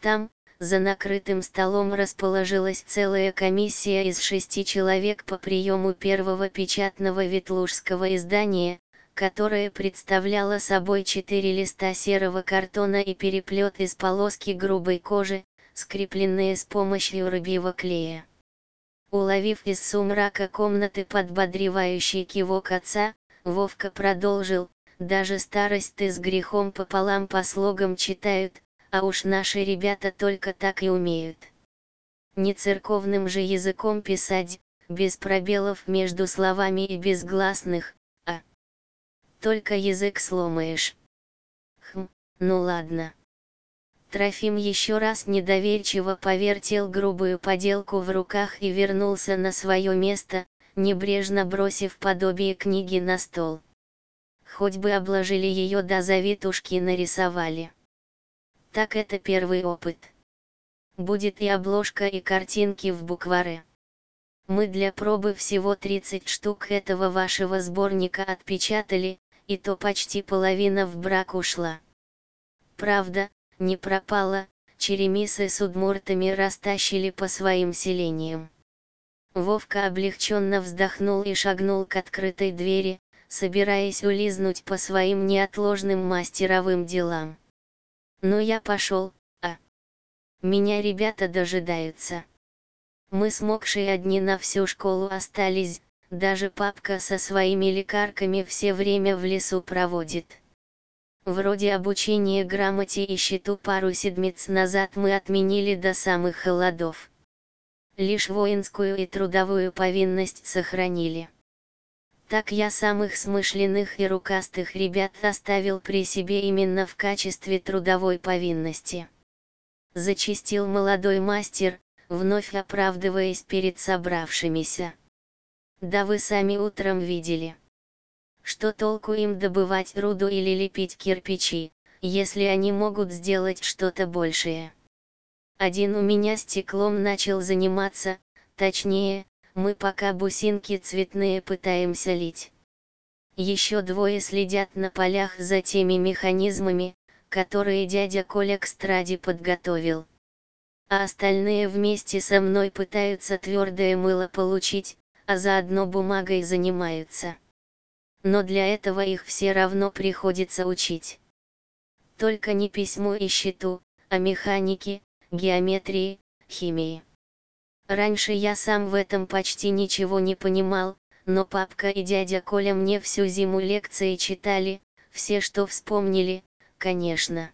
Там, за накрытым столом расположилась целая комиссия из 6 человек по приему первого печатного ветлужского издания, которое представляло собой 4 листа серого картона и переплет из полоски грубой кожи, скрепленные с помощью рыбьего клея. Уловив из сумрака комнаты подбодревающий кивок отца, Вовка продолжил: «Даже старосты с грехом пополам по слогам читают, а уж наши ребята только так и умеют. Не церковным же языком писать, без пробелов между словами и без гласных, а только язык сломаешь». Ну ладно. Трофим еще раз недоверчиво повертел грубую поделку в руках и вернулся на свое место, небрежно бросив подобие книги на стол. Хоть бы обложили ее до завитушки нарисовали. Так это первый опыт. Будет и обложка, и картинки в букваре. Мы для пробы всего 30 штук этого вашего сборника отпечатали, и то почти половина в брак ушла. Правда, не пропала, черемисы с удмуртами растащили по своим селениям. Вовка облегченно вздохнул и шагнул к открытой двери, собираясь улизнуть по своим неотложным мастеровым делам. Но я пошел, а меня ребята дожидаются. Мы с Мокшей одни на всю школу остались, даже папка со своими лекарками все время в лесу проводит. Вроде обучения грамоте и счету пару седмиц назад мы отменили до самых холодов. Лишь воинскую и трудовую повинность сохранили. Так я самых смышленых и рукастых ребят оставил при себе именно в качестве трудовой повинности. Зачастил молодой мастер, вновь оправдываясь перед собравшимися. Да вы сами утром видели. Что толку им добывать руду или лепить кирпичи, если они могут сделать что-то большее? Один у меня стеклом начал заниматься, точнее, мы пока бусинки цветные пытаемся лить. Еще 2 следят на полях за теми механизмами, которые дядя Коля к страде подготовил. А остальные вместе со мной пытаются твердое мыло получить, а заодно бумагой занимаются. Но для этого их все равно приходится учить. Только не письму и счету, а механике, геометрии, химии. Раньше я сам в этом почти ничего не понимал, но папка и дядя Коля мне всю зиму лекции читали, все что вспомнили, конечно.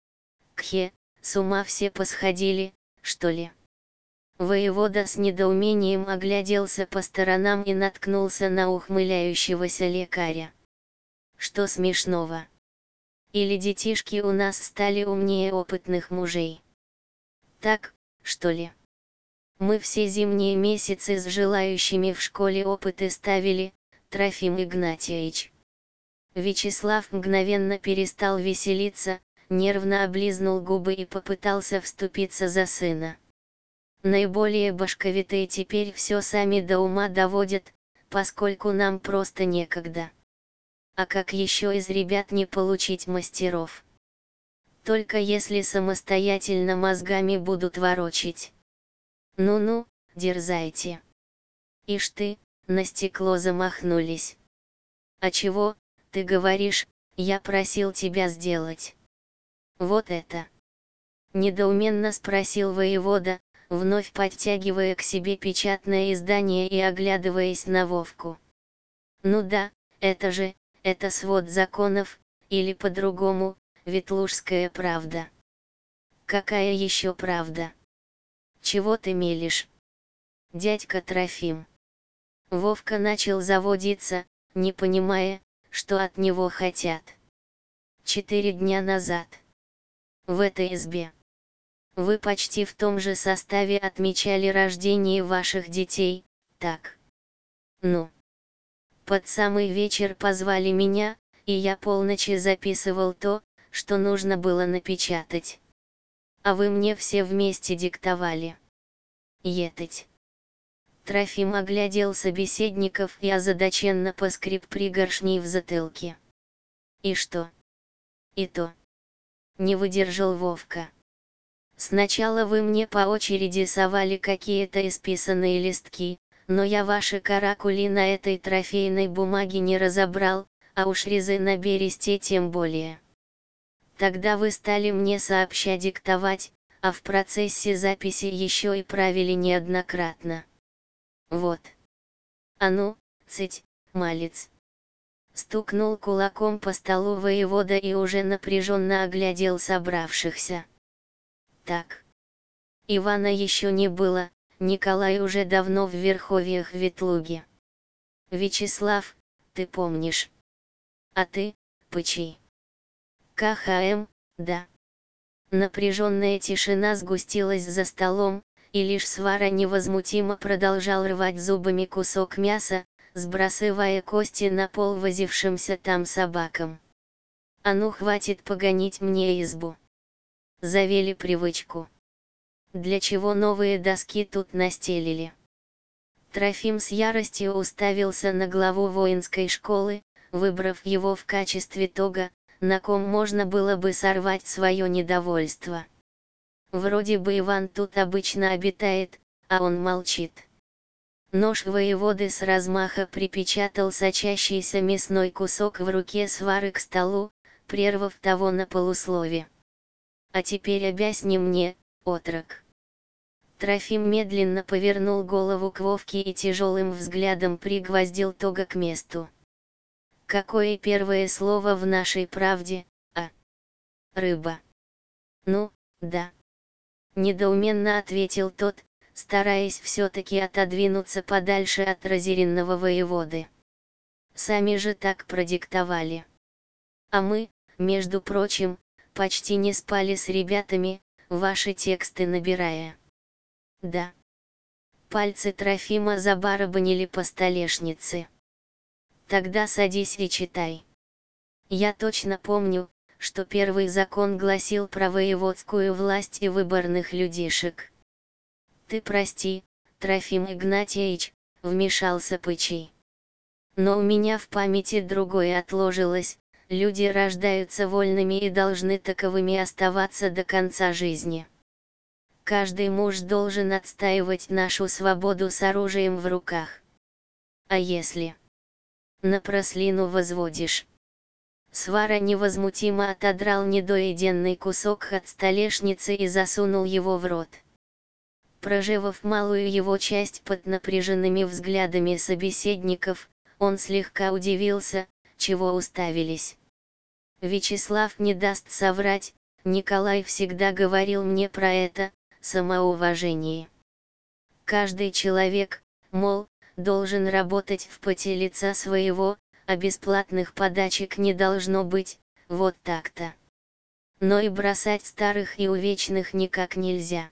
Кхе, с ума все посходили, что ли? Воевода с недоумением огляделся по сторонам и наткнулся на ухмыляющегося лекаря. Что смешного? Или детишки у нас стали умнее опытных мужей? Так, что ли? Мы все зимние месяцы с желающими в школе опыты ставили, Трофим Игнатьевич. Вячеслав мгновенно перестал веселиться, нервно облизнул губы и попытался вступиться за сына. Наиболее башковитые теперь все сами до ума доводят, поскольку нам просто некогда. А как еще из ребят не получить мастеров? Только если самостоятельно мозгами будут ворочить. Ну-ну, дерзайте. Ишь ты, на стекло замахнулись. А чего, ты говоришь, я просил тебя сделать? Вот это. Недоуменно спросил воевода, вновь подтягивая к себе печатное издание и оглядываясь на Вовку. Ну да, это свод законов, или по-другому, Ветлужская правда. Какая еще правда? Чего ты мелешь? Дядька Трофим. Вовка начал заводиться, не понимая, что от него хотят. 4 дня назад. В этой избе. Вы почти в том же составе отмечали рождение ваших детей, так? Ну. Под самый вечер позвали меня, и я полночи записывал то, что нужно было напечатать. А вы мне все вместе диктовали. Етать. Трофим оглядел собеседников и озадаченно поскреб пригоршней в затылке. И что? И то. Не выдержал Вовка. Сначала вы мне по очереди совали какие-то исписанные листки, но я ваши каракули на этой трофейной бумаге не разобрал, а уж резы на бересте тем более. Тогда вы стали мне сообща диктовать, а в процессе записи еще и правили неоднократно. Вот. А ну, цыть, малец. Стукнул кулаком по столу воевода и уже напряженно оглядел собравшихся. Так. Ивана еще не было, Николай уже давно в верховьях Ветлуги. Вячеслав, ты помнишь. А ты, Пычий. КХМ, да. Напряженная тишина сгустилась за столом, и лишь Свара невозмутимо продолжал рвать зубами кусок мяса, сбрасывая кости на пол возившимся там собакам. А ну хватит погонить мне избу. Завели привычку. Для чего новые доски тут настелили? Трофим с яростью уставился на главу воинской школы, выбрав его в качестве тога, на ком можно было бы сорвать свое недовольство. Вроде бы Иван тут обычно обитает, а он молчит. Нож воеводы с размаха припечатал сочащийся мясной кусок в руке Свары к столу, прервав того на полуслове. А теперь объясни мне, отрок. Трофим медленно повернул голову к Вовке и тяжелым взглядом пригвоздил тога к месту. Какое первое слово в нашей правде, а? Рыба. Ну, да. Недоуменно ответил тот, стараясь все-таки отодвинуться подальше от разъяренного воеводы. Сами же так продиктовали. А мы, между прочим, почти не спали с ребятами, ваши тексты набирая. Да. Пальцы Трофима забарабанили по столешнице. Тогда садись и читай. Я точно помню, что первый закон гласил про воеводскую власть и выборных людишек. Ты прости, Трофим Игнатьевич, вмешался Пычий. Но у меня в памяти другое отложилось, люди рождаются вольными и должны таковыми оставаться до конца жизни. Каждый муж должен отстаивать нашу свободу с оружием в руках. А если на прослину возводишь? Свара невозмутимо отодрал недоеденный кусок от столешницы и засунул его в рот. Прожевав малую его часть под напряженными взглядами собеседников, он слегка удивился, чего уставились. Вячеслав не даст соврать, Николай всегда говорил мне про это, самоуважение. Каждый человек, мол, должен работать в поте лица своего, а бесплатных подачек не должно быть, вот так-то. Но и бросать старых и увечных никак нельзя.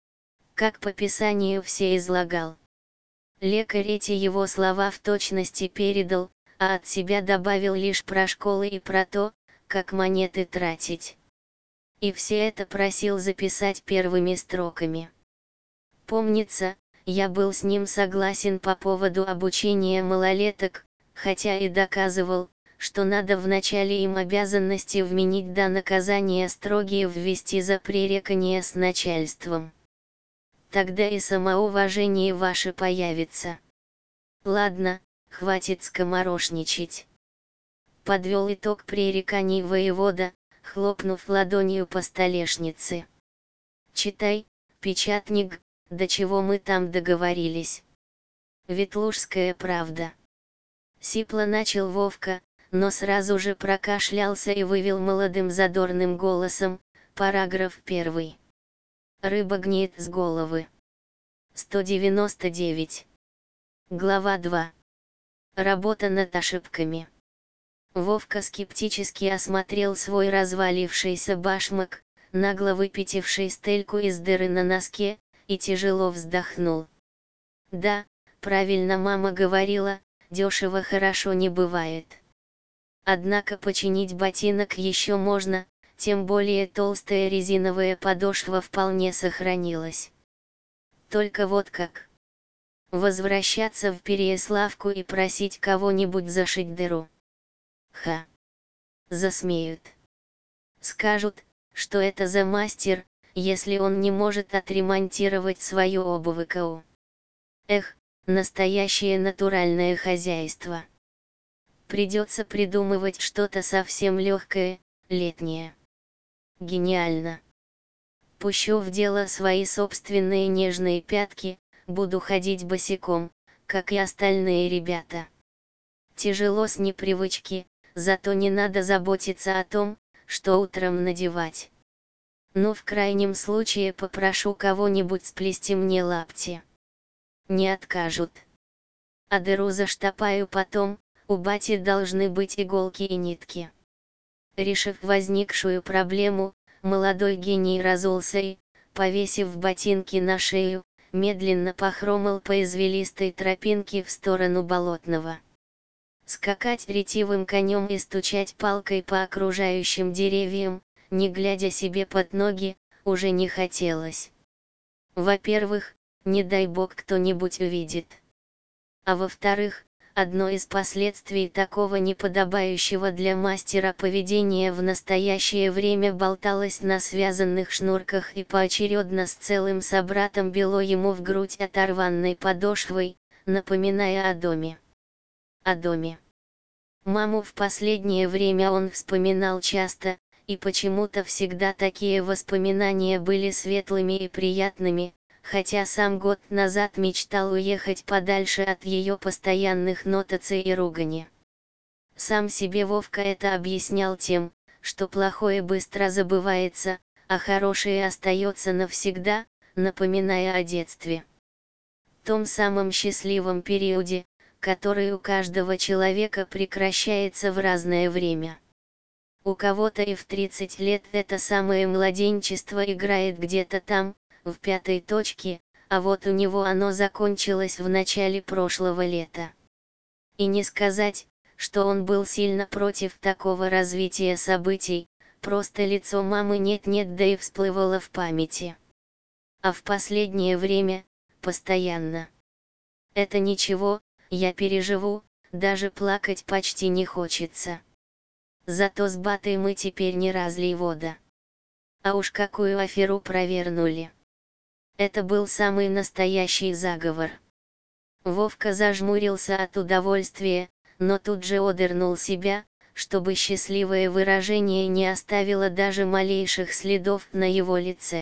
Как по писанию все излагал. Лекарь эти его слова в точности передал, а от себя добавил лишь про школы и про то, как монеты тратить. И все это просил записать первыми строками. Помнится, я был с ним согласен по поводу обучения малолеток, хотя и доказывал, что надо вначале им обязанности вменить да наказания строгие ввести за пререкание с начальством. Тогда и самоуважение ваше появится. Ладно, хватит скоморошничать. Подвел итог пререканий воевода, хлопнув ладонью по столешнице. Читай, печатник, до чего мы там договорились. Ветлужская правда. Сипло начал Вовка, но сразу же прокашлялся и вывел молодым задорным голосом, параграф 1. Рыба гниет с головы. 199. Глава 2. Работа над ошибками. Вовка скептически осмотрел свой развалившийся башмак, нагло выпятивший стельку из дыры на носке, и тяжело вздохнул. Да, правильно мама говорила, дешево хорошо не бывает. Однако починить ботинок еще можно, тем более толстая резиновая подошва вполне сохранилась. Только вот как? Возвращаться в Переяславку и просить кого-нибудь зашить дыру. Ха! Засмеют. Скажут, что это за мастер, если он не может отремонтировать свою обувь. Эх, настоящее натуральное хозяйство. Придется придумывать что-то совсем легкое, летнее. Гениально. Пущу в дело свои собственные нежные пятки, буду ходить босиком, как и остальные ребята. Тяжело с непривычки, зато не надо заботиться о том, что утром надевать. Ну, в крайнем случае попрошу кого-нибудь сплести мне лапти. Не откажут. А дыру заштопаю потом, у бати должны быть иголки и нитки. Решив возникшую проблему, молодой гений разулся и, повесив ботинки на шею, медленно похромал по извилистой тропинке в сторону Болотного. Скакать ретивым конем и стучать палкой по окружающим деревьям, не глядя себе под ноги, уже не хотелось. Во-первых, не дай бог кто-нибудь увидит. А во-вторых, одно из последствий такого неподобающего для мастера поведения в настоящее время болталось на связанных шнурках и поочередно с целым собратом било ему в грудь оторванной подошвой, напоминая о доме. О доме. Маму в последнее время он вспоминал часто, и почему-то всегда такие воспоминания были светлыми и приятными, хотя сам год назад мечтал уехать подальше от ее постоянных нотаций и ругани. Сам себе Вовка это объяснял тем, что плохое быстро забывается, а хорошее остается навсегда, напоминая о детстве. Том самом счастливом периоде, который у каждого человека прекращается в разное время. У кого-то и в 30 лет это самое младенчество играет где-то там, в пятой точке, а вот у него оно закончилось в начале прошлого лета. И не сказать, что он был сильно против такого развития событий, просто лицо мамы нет-нет да и всплывало в памяти. А в последнее время, постоянно. Это ничего, я переживу, даже плакать почти не хочется. Зато с Батой мы теперь не разлей вода. А уж какую аферу провернули. Это был самый настоящий заговор. Вовка зажмурился от удовольствия, но тут же одернул себя, чтобы счастливое выражение не оставило даже малейших следов на его лице.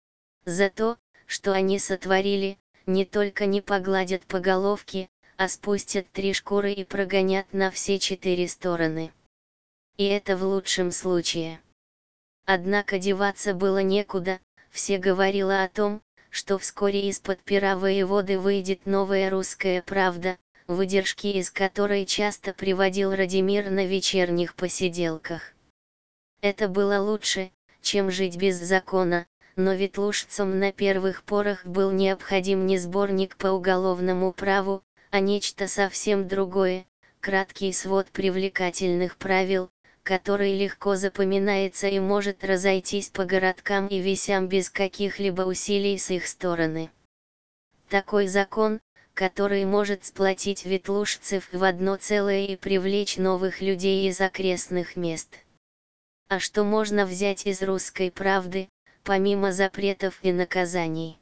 За то, что они сотворили, не только не погладят по головке, а спустят 3 шкуры и прогонят на все 4 стороны. И это в лучшем случае. Однако деваться было некуда, все говорило о том, что вскоре из-под пера воеводы выйдет новая русская правда, выдержки из которой часто приводил Радимир на вечерних посиделках. Это было лучше, чем жить без закона, но ветлужцам на первых порах был необходим не сборник по уголовному праву, а нечто совсем другое, краткий свод привлекательных правил, который легко запоминается и может разойтись по городкам и весям без каких-либо усилий с их стороны. Такой закон, который может сплотить ветлужцев в одно целое и привлечь новых людей из окрестных мест. А что можно взять из русской правды, помимо запретов и наказаний?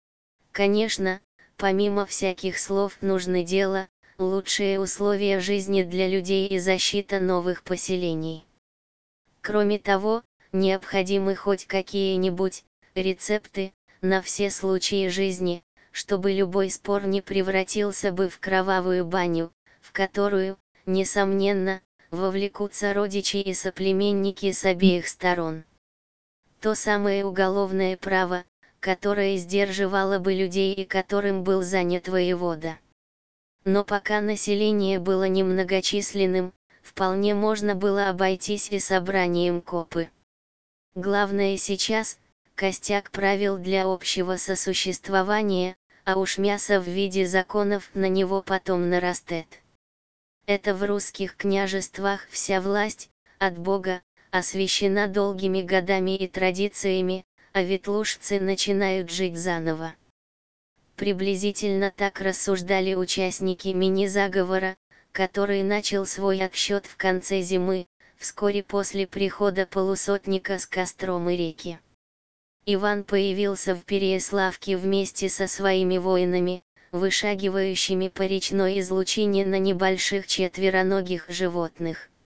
Конечно, помимо всяких слов нужно дело, лучшие условия жизни для людей и защита новых поселений. Кроме того, необходимы хоть какие-нибудь рецепты на все случаи жизни, чтобы любой спор не превратился бы в кровавую баню, в которую, несомненно, вовлекутся родичи и соплеменники с обеих сторон. То самое уголовное право, которое сдерживало бы людей и которым был занят воевода. Но пока население было немногочисленным, вполне можно было обойтись и собранием копы. Главное сейчас – костяк правил для общего сосуществования, а уж мясо в виде законов на него потом нарастет. Это в русских княжествах вся власть, от Бога, освящена долгими годами и традициями, а ветлужцы начинают жить заново. Приблизительно так рассуждали участники мини-заговора, который начал свой отсчет в конце зимы, вскоре после прихода полусотника с костром и реки. Иван появился в Переяславке вместе со своими воинами, вышагивающими по речной излучине на небольших четвероногих животных.